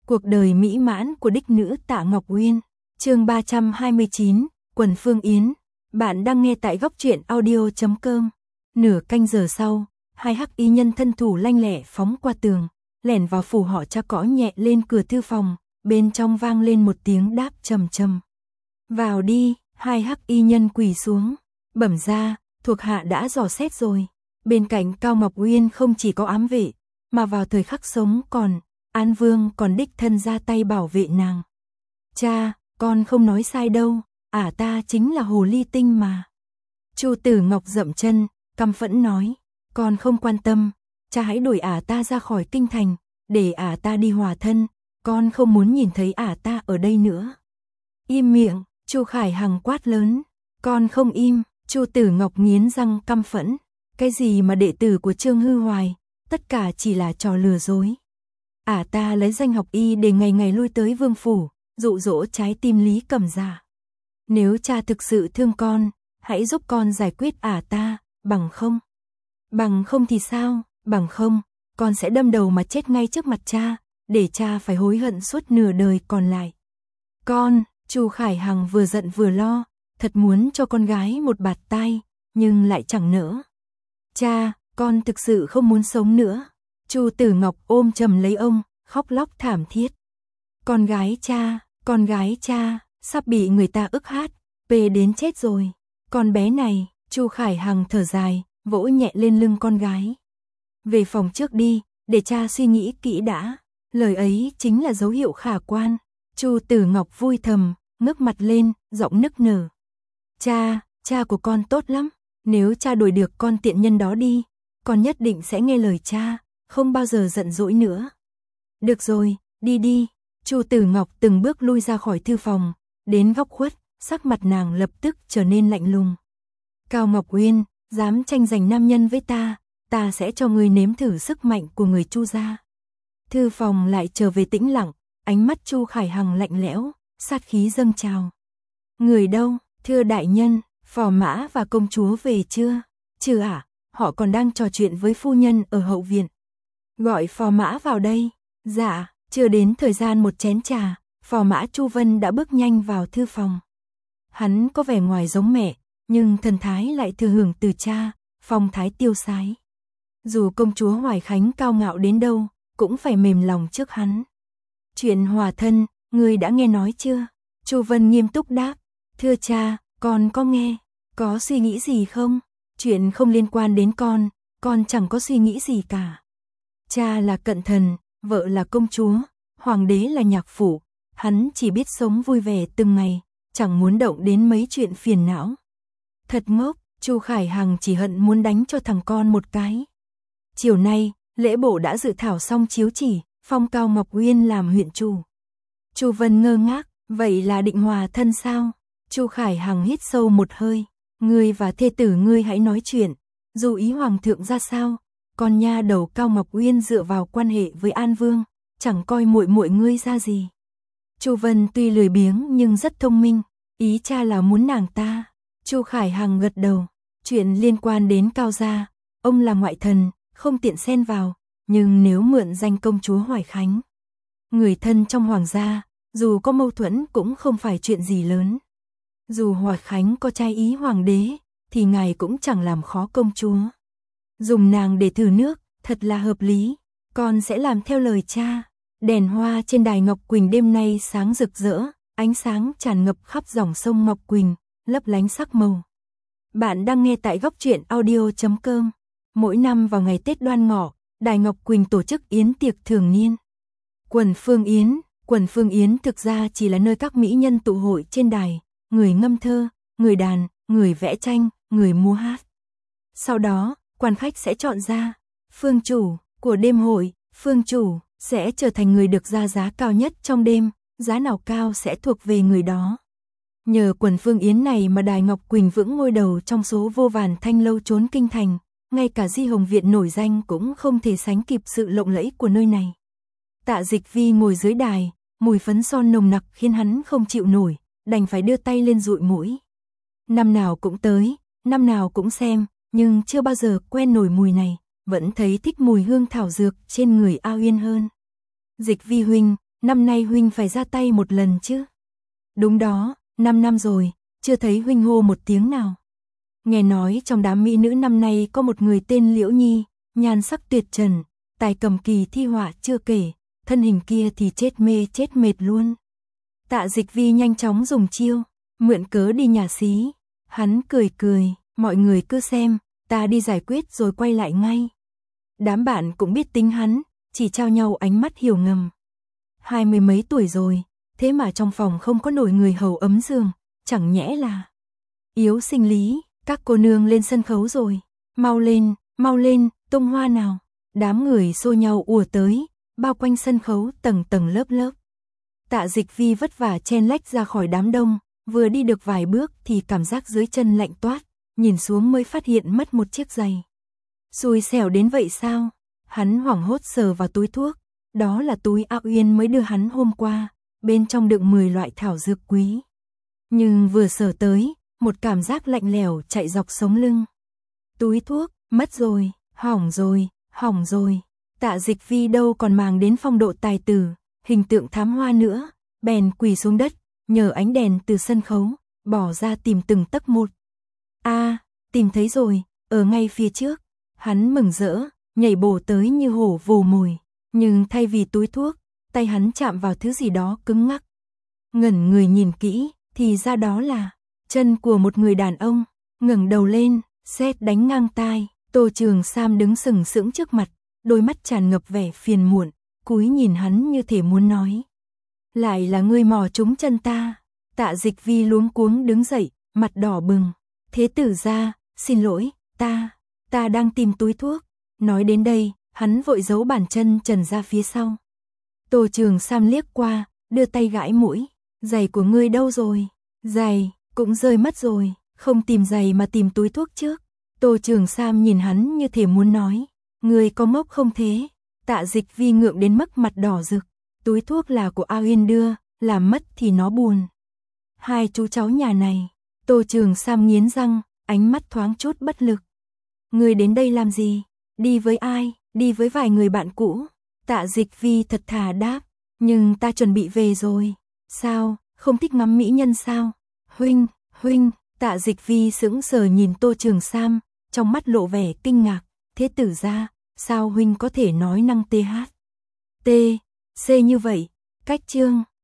Cuộc đời mỹ mãn của đích nữ Tạ Ngọc Uyên. Chương 329, Quần Phương Yến. Bạn đang nghe tại góc truyện audio.com. Nửa canh giờ sau, hai hắc y nhân thân thủ lanh lẹ phóng qua tường, lẻn vào phủ họ tra cõ nhẹ lên cửa thư phòng, bên trong vang lên một tiếng đáp trầm trầm. Vào đi, hai hắc y nhân quỳ xuống, bẩm ra, thuộc hạ đã dò xét rồi. Bên cạnh Cao Ngọc Uyên không chỉ có ám vệ, mà vào thời khắc sống còn, An Vương còn đích thân ra tay bảo vệ nàng. Cha, con không nói sai đâu, ta chính là hồ ly tinh mà. Chu Tử Ngọc dậm chân, căm phẫn nói, con không quan tâm, cha hãy đuổi ta ra khỏi kinh thành, để ta đi hòa thân, con không muốn nhìn thấy ta ở đây nữa. Im miệng, Chu Khải Hằng quát lớn, con không im. Chu Tử Ngọc nghiến răng căm phẫn, cái gì mà đệ tử của Trương Hư Hoài, tất cả chỉ là trò lừa dối. Ta lấy danh học y để ngày ngày lui tới vương phủ, dụ dỗ trái tim Lý Cẩm Giả. Nếu cha thực sự thương con, hãy giúp con giải quyết ta, bằng không thì sao, bằng không, con sẽ đâm đầu mà chết ngay trước mặt cha, để cha phải hối hận suốt nửa đời còn lại. Con, Chu Khải Hằng vừa giận vừa lo, thật muốn cho con gái một bạt tai, nhưng lại chẳng nỡ. Cha, con thực sự không muốn sống nữa. Chu Tử Ngọc ôm chầm lấy ông, khóc lóc thảm thiết. Con gái cha, sắp bị người ta ức hát, về đến chết rồi. Con bé này, Chu Khải Hằng thở dài, vỗ nhẹ lên lưng con gái. Về phòng trước đi, để cha suy nghĩ kỹ đã. Lời ấy chính là dấu hiệu khả quan. Chu Tử Ngọc vui thầm, ngước mặt lên, giọng nức nở. Cha của con tốt lắm. Nếu cha đuổi được con tiện nhân đó đi, con nhất định sẽ nghe lời cha, không bao giờ giận dỗi nữa. Được rồi, đi đi. Chu Tử Ngọc từng bước lui ra khỏi thư phòng, đến góc khuất, sắc mặt nàng lập tức trở nên lạnh lùng. Cao Ngọc Uyên, dám tranh giành nam nhân với ta sẽ cho ngươi nếm thử sức mạnh của người Chu gia. Thư phòng lại trở về tĩnh lặng, ánh mắt Chu Khải Hằng lạnh lẽo, sát khí dâng trào. Người đâu, thưa đại nhân, phò mã và công chúa về chưa? Chưa họ còn đang trò chuyện với phu nhân ở hậu viện. Gọi phò mã vào đây. Dạ, chưa đến thời gian một chén trà, phò mã Chu Vân đã bước nhanh vào thư phòng. Hắn có vẻ ngoài giống mẹ, nhưng thần thái lại thừa hưởng từ cha, phong thái tiêu sái. Dù công chúa Hoài Khánh cao ngạo đến đâu, cũng phải mềm lòng trước hắn. Chuyện hòa thân, ngươi đã nghe nói chưa? Chu Vân nghiêm túc đáp. Thưa cha, con có nghe. Có suy nghĩ gì không? Chuyện không liên quan đến con chẳng có suy nghĩ gì cả. Cha là cận thần, vợ là công chúa, hoàng đế là nhạc phụ, hắn chỉ biết sống vui vẻ từng ngày, chẳng muốn động đến mấy chuyện phiền não. Thật ngốc, Chu Khải Hằng chỉ hận muốn đánh cho thằng con một cái. Chiều nay, lễ bộ đã dự thảo xong chiếu chỉ, phong Cao Ngọc Uyên làm huyện chủ. Chu Vân ngơ ngác, vậy là định hòa thân sao? Chu Khải Hằng hít sâu một hơi, ngươi và thê tử ngươi hãy nói chuyện, dù ý hoàng thượng ra sao, con nha đầu Cao Ngọc Uyên dựa vào quan hệ với An Vương, chẳng coi muội ngươi ra gì. Chu Vân tuy lười biếng nhưng rất thông minh, ý cha là muốn nàng ta. Chu Khải Hằng gật đầu, chuyện liên quan đến Cao gia, ông là ngoại thần, không tiện xen vào, nhưng nếu mượn danh công chúa Hoài Khánh, người thân trong hoàng gia, dù có mâu thuẫn cũng không phải chuyện gì lớn. Dù Hoài Khánh có trái ý hoàng đế, thì ngài cũng chẳng làm khó công chúa. Dùng nàng để thử nước, thật là hợp lý, con sẽ làm theo lời cha. Đèn hoa trên đài Ngọc Quỳnh đêm nay sáng rực rỡ, ánh sáng tràn ngập khắp dòng sông Ngọc Quỳnh, lấp lánh sắc màu. Bạn đang nghe tại góc truyện audio.com. Mỗi năm vào ngày Tết Đoan Ngọ, đài Ngọc Quỳnh tổ chức yến tiệc thường niên. Quần Phương Yến thực ra chỉ là nơi các mỹ nhân tụ hội trên đài, người ngâm thơ, người đàn, người vẽ tranh, người múa hát. Sau đó, quan khách sẽ chọn ra phương chủ của đêm hội, phương chủ sẽ trở thành người được ra giá cao nhất trong đêm, giá nào cao sẽ thuộc về người đó. Nhờ Quần Phương Yến này mà đài Ngọc Quỳnh vững ngôi đầu trong số vô vàn thanh lâu trốn kinh thành, ngay cả Di Hồng Viện nổi danh cũng không thể sánh kịp sự lộng lẫy của nơi này. Tạ Dịch Vi ngồi dưới đài, mùi phấn son nồng nặc khiến hắn không chịu nổi, đành phải đưa tay lên dụi mũi. Năm nào cũng tới, năm nào cũng xem, nhưng chưa bao giờ quen nổi mùi này, vẫn thấy thích mùi hương thảo dược trên người A Uyên hơn. Dịch Vi huynh, năm nay huynh phải ra tay một lần chứ. Đúng đó, 5 năm rồi, chưa thấy huynh hô một tiếng nào. Nghe nói trong đám mỹ nữ năm nay có một người tên Liễu Nhi, nhan sắc tuyệt trần, tài cầm kỳ thi họa chưa kể, thân hình kia thì chết mê chết mệt luôn. Tạ Dịch Vi nhanh chóng dùng chiêu, mượn cớ đi nhà xí. Hắn cười cười, mọi người cứ xem, ta đi giải quyết rồi quay lại ngay. Đám bạn cũng biết tính hắn, chỉ trao nhau ánh mắt hiểu ngầm. 20 mấy tuổi rồi, thế mà trong phòng không có nổi người hầu ấm giường, chẳng nhẽ là yếu sinh lý. Các cô nương lên sân khấu rồi, mau lên, tung hoa nào. Đám người xô nhau ùa tới, bao quanh sân khấu tầng tầng lớp lớp. Tạ Dịch Vi vất vả chen lách ra khỏi đám đông, vừa đi được vài bước thì cảm giác dưới chân lạnh toát, nhìn xuống mới phát hiện mất một chiếc giày. Xui xẻo đến vậy sao? Hắn hoảng hốt sờ vào túi thuốc, đó là túi A Uyên mới đưa hắn hôm qua, bên trong đựng 10 loại thảo dược quý. Nhưng vừa sờ tới, một cảm giác lạnh lẽo chạy dọc sống lưng. Túi thuốc, mất rồi, hỏng rồi. Tạ Dịch Vi đâu còn màng đến phong độ tài tử, hình tượng thám hoa nữa, bèn quỳ xuống đất, nhờ ánh đèn từ sân khấu, bỏ ra tìm từng tấc một. Tìm thấy rồi, ở ngay phía trước. Hắn mừng rỡ, nhảy bổ tới như hổ vồ mồi, nhưng thay vì túi thuốc, tay hắn chạm vào thứ gì đó cứng ngắc. Ngẩn người nhìn kỹ, thì ra đó là chân của một người đàn ông. Ngẩng đầu lên, sét đánh ngang tai, Tô Trường Sam đứng sừng sững trước mặt, đôi mắt tràn ngập vẻ phiền muộn, cúi nhìn hắn như thể muốn nói: lại là ngươi mò trúng chân ta. Tạ Dịch Vi luống cuống đứng dậy, mặt đỏ bừng. Thế tử gia, xin lỗi, ta đang tìm túi thuốc. Nói đến đây, hắn vội giấu bàn chân trần ra phía sau. Tô Trường Sam liếc qua, đưa tay gãi mũi. Giày của ngươi đâu rồi? Giày, cũng rơi mất rồi, không tìm giày mà tìm túi thuốc trước. Tô Trường Sam nhìn hắn như thể muốn nói: ngươi có ngốc không thế? Tạ Dịch Vi ngượng đến mức mặt đỏ rực. Túi thuốc là của A Uyên đưa, làm mất thì nó buồn. Hai chú cháu nhà này. Tô Trường Sam nghiến răng, ánh mắt thoáng chút bất lực. Ngươi đến đây làm gì? Đi với ai? Đi với vài người bạn cũ. Tạ Dịch Vi thật thà đáp. Nhưng ta chuẩn bị về rồi. Sao, không thích ngắm mỹ nhân sao? Huynh. Tạ Dịch Vi sững sờ nhìn Tô Trường Sam, trong mắt lộ vẻ kinh ngạc. Thế tử gia, sao huynh có thể nói năng THC như vậy? Cách chương